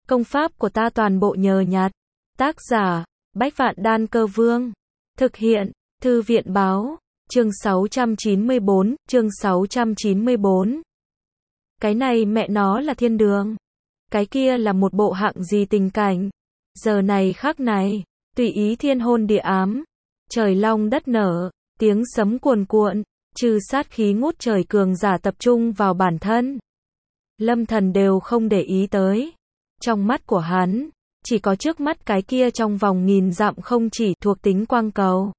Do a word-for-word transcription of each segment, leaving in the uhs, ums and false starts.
Công pháp của ta toàn bộ nhờ nhặt. Tác giả, Bách Vạn Đan Cơ Vương. Thực hiện, Thư viện Báo. Chương sáu trăm chín mươi bốn, chương sáu trăm chín mươi bốn. Cái này mẹ nó là thiên đường. Cái kia là một bộ hạng gì tình cảnh. Giờ này khắc này, tùy ý thiên hôn địa ám. Trời long đất nở, tiếng sấm cuồn cuộn, trừ sát khí ngút trời cường giả tập trung vào bản thân. Lâm Thần đều không để ý tới. Trong mắt của hắn, chỉ có trước mắt cái kia trong vòng nghìn dặm không chỉ thuộc tính quang cầu.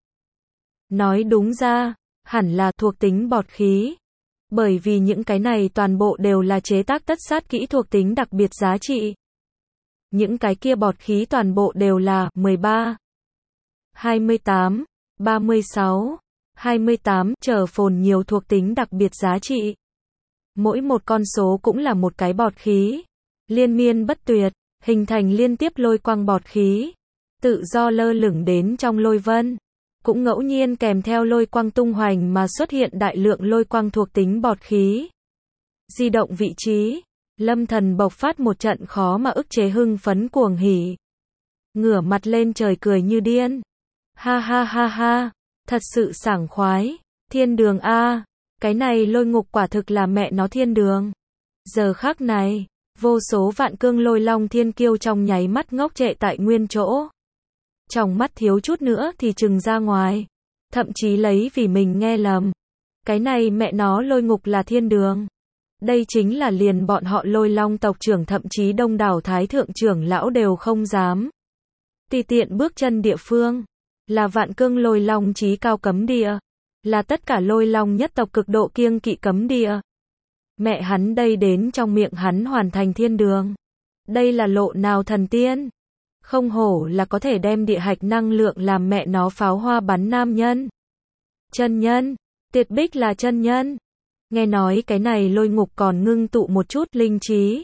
Nói đúng ra, hẳn là thuộc tính bọt khí. Bởi vì những cái này toàn bộ đều là chế tác tất sát kỹ thuộc tính đặc biệt giá trị. Những cái kia bọt khí toàn bộ đều là mười ba, hai mươi tám, ba mươi sáu, hai mươi tám trở phồn nhiều thuộc tính đặc biệt giá trị. Mỗi một con số cũng là một cái bọt khí. Liên miên bất tuyệt, hình thành liên tiếp lôi quang bọt khí. Tự do lơ lửng đến trong lôi vân. Cũng ngẫu nhiên kèm theo lôi quang tung hoành mà xuất hiện đại lượng lôi quang thuộc tính bọt khí. Di động vị trí, Lâm Thần bộc phát một trận khó mà ức chế hưng phấn cuồng hỉ. Ngửa mặt lên trời cười như điên. Ha ha ha ha, thật sự sảng khoái, thiên đường a, cái này lôi ngục quả thực là mẹ nó thiên đường. Giờ khắc này, vô số vạn cương lôi long thiên kiêu trong nháy mắt ngốc trệ tại nguyên chỗ. Trong mắt thiếu chút nữa thì trừng ra ngoài. Thậm chí lấy vì mình nghe lầm. Cái này mẹ nó lôi ngục là thiên đường. Đây chính là liền bọn họ lôi long tộc trưởng thậm chí đông đảo thái thượng trưởng lão đều không dám. Tùy tiện bước chân địa phương. Là vạn cương lôi long chí cao cấm địa. Là tất cả lôi long nhất tộc cực độ kiêng kỵ cấm địa. Mẹ hắn đây đến trong miệng hắn hoàn thành thiên đường. Đây là lộ nào thần tiên. Không hổ là có thể đem địa hạch năng lượng làm mẹ nó pháo hoa bắn nam nhân. Chân nhân, tuyệt bích là chân nhân. Nghe nói cái này lôi ngục còn ngưng tụ một chút linh trí.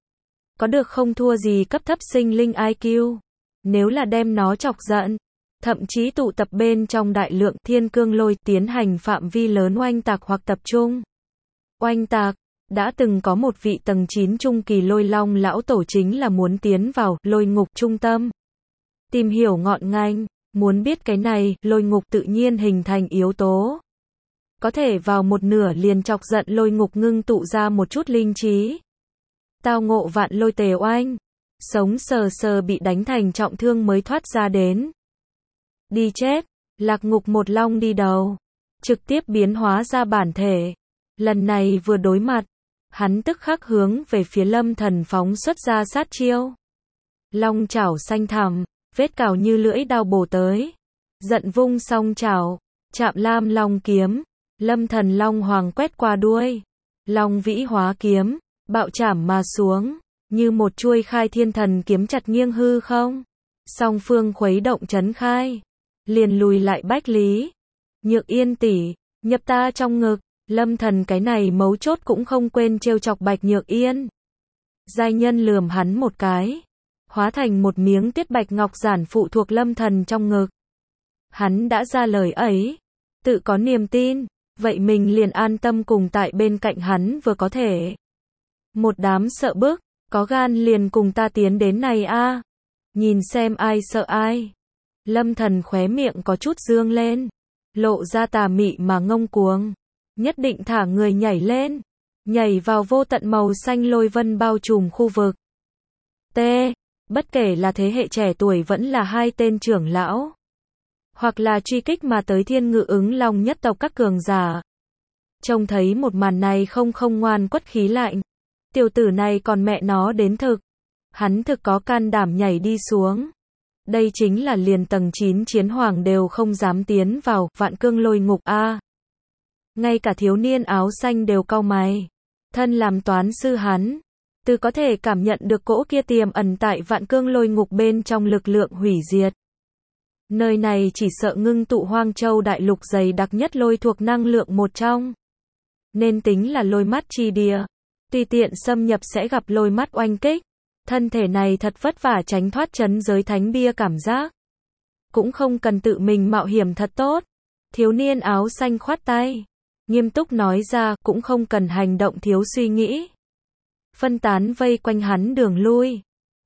Có được không thua gì cấp thấp sinh linh i kiu. Nếu là đem nó chọc giận, thậm chí tụ tập bên trong đại lượng thiên cương lôi tiến hành phạm vi lớn oanh tạc hoặc tập trung. Oanh tạc, đã từng có một vị tầng chín trung kỳ lôi long lão tổ chính là muốn tiến vào lôi ngục trung tâm. Tìm hiểu ngọn ngành, muốn biết cái này, lôi ngục tự nhiên hình thành yếu tố. Có thể vào một nửa liền chọc giận lôi ngục ngưng tụ ra một chút linh trí. Tao ngộ vạn lôi tề oanh. Sống sờ sờ bị đánh thành trọng thương mới thoát ra đến. Đi chết, lạc ngục một long đi đầu. Trực tiếp biến hóa ra bản thể. Lần này vừa đối mặt. Hắn tức khắc hướng về phía Lâm Thần phóng xuất ra sát chiêu. Long chảo xanh thẳm, vết cào như lưỡi đao bổ tới. Giận vung song chảo, chạm lam long kiếm. Lâm Thần long hoàng quét qua đuôi. Long vĩ hóa kiếm, bạo chảm mà xuống. Như một chuôi khai thiên thần kiếm chặt nghiêng hư không. Song phương khuấy động chấn khai. Liền lùi lại Bách Lý. Nhược Yên tỷ, nhập ta trong ngực. Lâm Thần cái này mấu chốt cũng không quên trêu chọc Bạch Nhược Yên. Giai nhân lườm hắn một cái. Hóa thành một miếng tiết bạch ngọc giản phụ thuộc Lâm Thần trong ngực. Hắn đã ra lời ấy. Tự có niềm tin. Vậy mình liền an tâm cùng tại bên cạnh hắn vừa có thể. Một đám sợ bức. Có gan liền cùng ta tiến đến này a. Nhìn xem ai sợ ai. Lâm Thần khóe miệng có chút dương lên. Lộ ra tà mị mà ngông cuồng. Nhất định thả người nhảy lên. Nhảy vào vô tận màu xanh lôi vân bao trùm khu vực. T. Bất kể là thế hệ trẻ tuổi vẫn là hai tên trưởng lão. Hoặc là truy kích mà tới thiên ngự ứng long nhất tộc các cường giả. Trông thấy một màn này không không ngoan quất khí lạnh. Tiểu tử này còn mẹ nó đến thực. Hắn thực có can đảm nhảy đi xuống. Đây chính là liền tầng chín chiến hoàng đều không dám tiến vào vạn cương lôi ngục a. Ngay cả thiếu niên áo xanh đều cau mày. Thân làm toán sư hắn, từ có thể cảm nhận được cỗ kia tiềm ẩn tại vạn cương lôi ngục bên trong lực lượng hủy diệt. Nơi này chỉ sợ ngưng tụ Hoang Châu đại lục dày đặc nhất lôi thuộc năng lượng một trong. Nên tính là lôi mắt chi địa. Tùy tiện xâm nhập sẽ gặp lôi mắt oanh kích. Thân thể này thật vất vả tránh thoát trấn giới thánh bia cảm giác. Cũng không cần tự mình mạo hiểm thật tốt. Thiếu niên áo xanh khoát tay. Nghiêm túc nói ra, cũng không cần hành động thiếu suy nghĩ. Phân tán vây quanh hắn đường lui.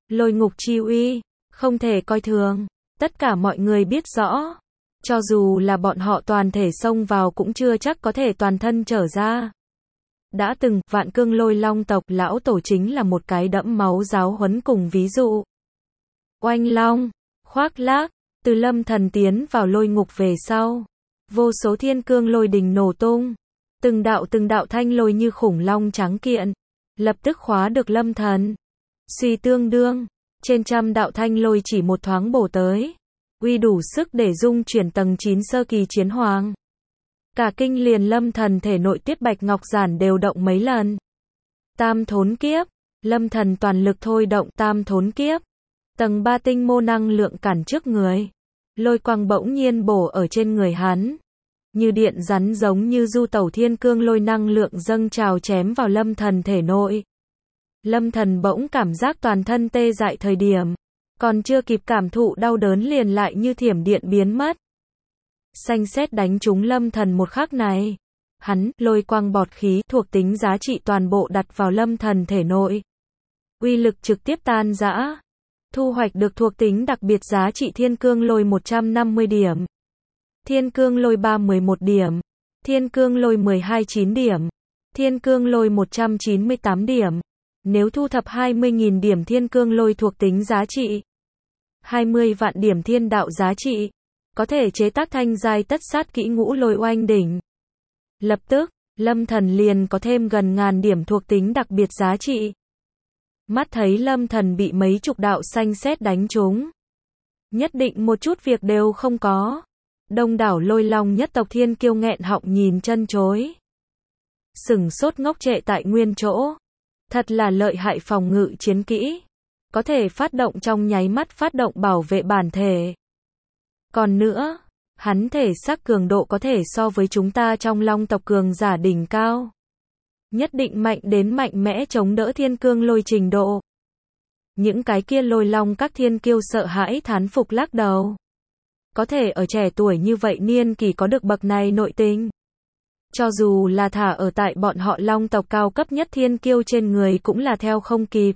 Lôi ngục chi uy, không thể coi thường. Tất cả mọi người biết rõ. Cho dù là bọn họ toàn thể xông vào cũng chưa chắc có thể toàn thân trở ra. Đã từng, Vạn Cương Lôi Long tộc lão tổ chính là một cái đẫm máu giáo huấn cùng ví dụ. Oanh long, khoác lác, từ Lâm Thần tiến vào lôi ngục về sau. Vô số thiên cương lôi đình nổ tung. Từng đạo từng đạo thanh lôi như khủng long trắng kiện. Lập tức khóa được Lâm Thần. Suy tương đương, trên trăm đạo thanh lôi chỉ một thoáng bổ tới. Uy đủ sức để dung chuyển tầng chín sơ kỳ chiến hoàng. Cả kinh liền Lâm Thần thể nội Tuyết Bạch Ngọc Giản đều động mấy lần. Tam thốn kiếp, Lâm Thần toàn lực thôi động tam thốn kiếp. Tầng ba tinh mô năng lượng cản trước người. Lôi quang bỗng nhiên bổ ở trên người hắn. Như điện rắn giống như du tẩu thiên cương lôi năng lượng dâng trào chém vào Lâm Thần thể nội. Lâm Thần bỗng cảm giác toàn thân tê dại thời điểm. Còn chưa kịp cảm thụ đau đớn liền lại như thiểm điện biến mất. Xanh sét đánh trúng Lâm Thần một khắc này. Hắn, lôi quang bọt khí thuộc tính giá trị toàn bộ đặt vào Lâm Thần thể nội. Uy lực trực tiếp tan rã. Thu hoạch được thuộc tính đặc biệt giá trị thiên cương lôi một trăm năm mươi điểm. Thiên cương lôi ba mười một điểm. Thiên cương lôi mười hai chín điểm. Thiên cương lôi một trăm chín mươi tám điểm. Nếu thu thập hai mươi nghìn điểm thiên cương lôi thuộc tính giá trị. hai mươi vạn điểm thiên đạo giá trị. Có thể chế tác thanh giai tất sát kỹ ngũ lôi oanh đỉnh. Lập tức, Lâm Thần liền có thêm gần ngàn điểm thuộc tính đặc biệt giá trị. Mắt thấy Lâm Thần bị mấy chục đạo xanh sét đánh trúng. Nhất định một chút việc đều không có. Đông đảo lôi long nhất tộc thiên kiêu nghẹn họng nhìn chân chối. Sừng sốt ngốc trệ tại nguyên chỗ. Thật là lợi hại phòng ngự chiến kỹ. Có thể phát động trong nháy mắt phát động bảo vệ bản thể. Còn nữa, hắn thể xác cường độ có thể so với chúng ta trong long tộc cường giả đỉnh cao. Nhất định mạnh đến mạnh mẽ chống đỡ thiên cương lôi trình độ. Những cái kia lôi long các thiên kiêu sợ hãi thán phục lắc đầu. Có thể ở trẻ tuổi như vậy niên kỳ có được bậc này nội tình. Cho dù là thả ở tại bọn họ long tộc cao cấp nhất thiên kiêu trên người cũng là theo không kịp.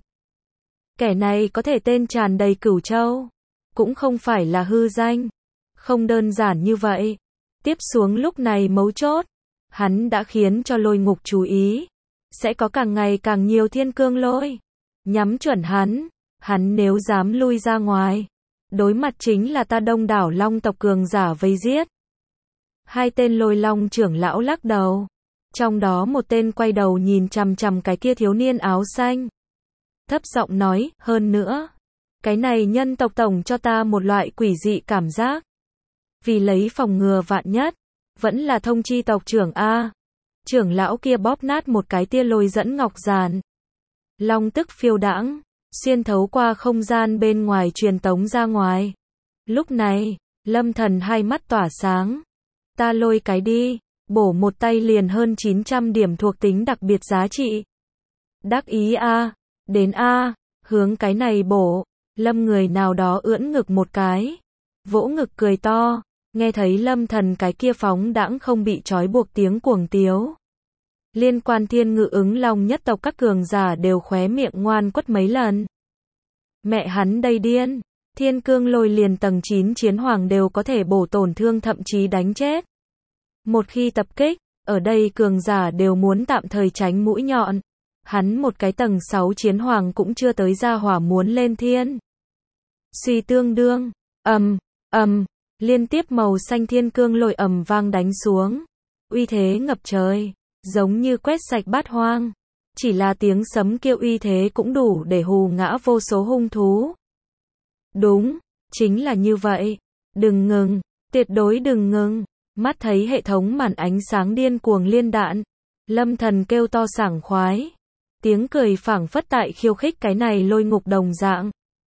Kẻ này có thể tên tràn đầy cửu châu. Cũng không phải là hư danh. Không đơn giản như vậy. Tiếp xuống lúc này mấu chốt. Hắn đã khiến cho lôi ngục chú ý. Sẽ có càng ngày càng nhiều thiên cương lôi. Nhắm chuẩn hắn. Hắn nếu dám lui ra ngoài. Đối mặt chính là ta đông đảo long tộc cường giả vây giết. Hai tên lôi long trưởng lão lắc đầu. Trong đó một tên quay đầu nhìn chằm chằm cái kia thiếu niên áo xanh. Thấp giọng nói, hơn nữa. Cái này nhân tộc tổng cho ta một loại quỷ dị cảm giác. Vì lấy phòng ngừa vạn nhất. Vẫn là thông chi tộc trưởng A. Trưởng lão kia bóp nát một cái tia lôi dẫn ngọc giản. Long tức phiêu đãng. Xuyên thấu qua không gian bên ngoài truyền tống ra ngoài. Lúc này, Lâm Thần hai mắt tỏa sáng. Ta lôi cái đi. Bổ một tay liền hơn chín trăm điểm thuộc tính đặc biệt giá trị. Đắc ý A. Đến A. Hướng cái này bổ. Lâm người nào đó ưỡn ngực một cái. Vỗ ngực cười to. Nghe thấy Lâm Thần cái kia phóng đãng không bị trói buộc tiếng cuồng tiếu. Liên quan thiên ngự ứng long nhất tộc các cường giả đều khóe miệng ngoan quất mấy lần. Mẹ hắn đây điên. Thiên cương lôi liền tầng chín chiến hoàng đều có thể bổ tổn thương thậm chí đánh chết. Một khi tập kích, ở đây cường giả đều muốn tạm thời tránh mũi nhọn. Hắn một cái tầng sáu chiến hoàng cũng chưa tới ra hỏa muốn lên thiên. Suy tương đương, ầm, ầm, liên tiếp màu xanh thiên cương lôi ầm vang đánh xuống. Uy thế ngập trời, giống như quét sạch bát hoang. Chỉ là tiếng sấm kêu uy thế cũng đủ để hù ngã vô số hung thú. Đúng, chính là như vậy. Đừng ngừng, tuyệt đối đừng ngừng. Mắt thấy hệ thống màn ánh sáng điên cuồng liên đạn. Lâm Thần kêu to sảng khoái. Tiếng cười phảng phất tại khiêu khích cái này lôi ngục đồng dạng.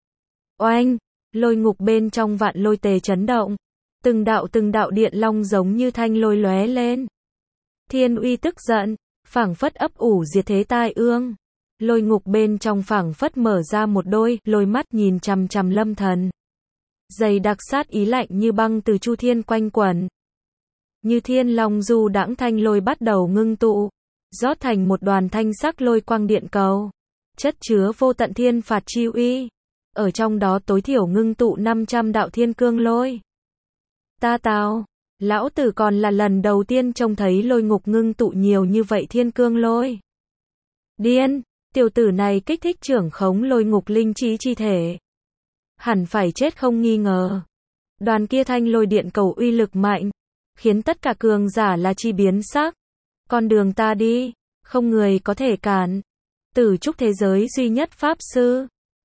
Oanh, lôi ngục bên trong vạn lôi tề chấn động. Từng đạo từng đạo điện long giống như thanh lôi lóe lên. Thiên uy tức giận, phảng phất ấp ủ diệt thế tai ương. Lôi ngục bên trong phảng phất mở ra một đôi lôi mắt nhìn chằm chằm Lâm Thần. Dày đặc sát ý lạnh như băng từ chu thiên quanh quẩn. Như thiên long du đãng thanh lôi bắt đầu ngưng tụ, rót thành một đoàn thanh sắc lôi quang điện cầu, chất chứa vô tận thiên phạt chi uy. ở trong đó tối thiểu ngưng tụ năm trăm đạo thiên cương lôi. Ta tao, lão tử còn là lần đầu tiên trông thấy lôi ngục ngưng tụ nhiều như vậy thiên cương lôi. Điên, tiểu tử này kích thích trưởng khống lôi ngục linh trí chi thể. Hẳn phải chết không nghi ngờ. Đoàn kia thanh lôi điện cầu uy lực mạnh, khiến tất cả cường giả là chi biến sắc. Con đường ta đi, không người có thể cản. Tử trúc thế giới duy nhất pháp sư.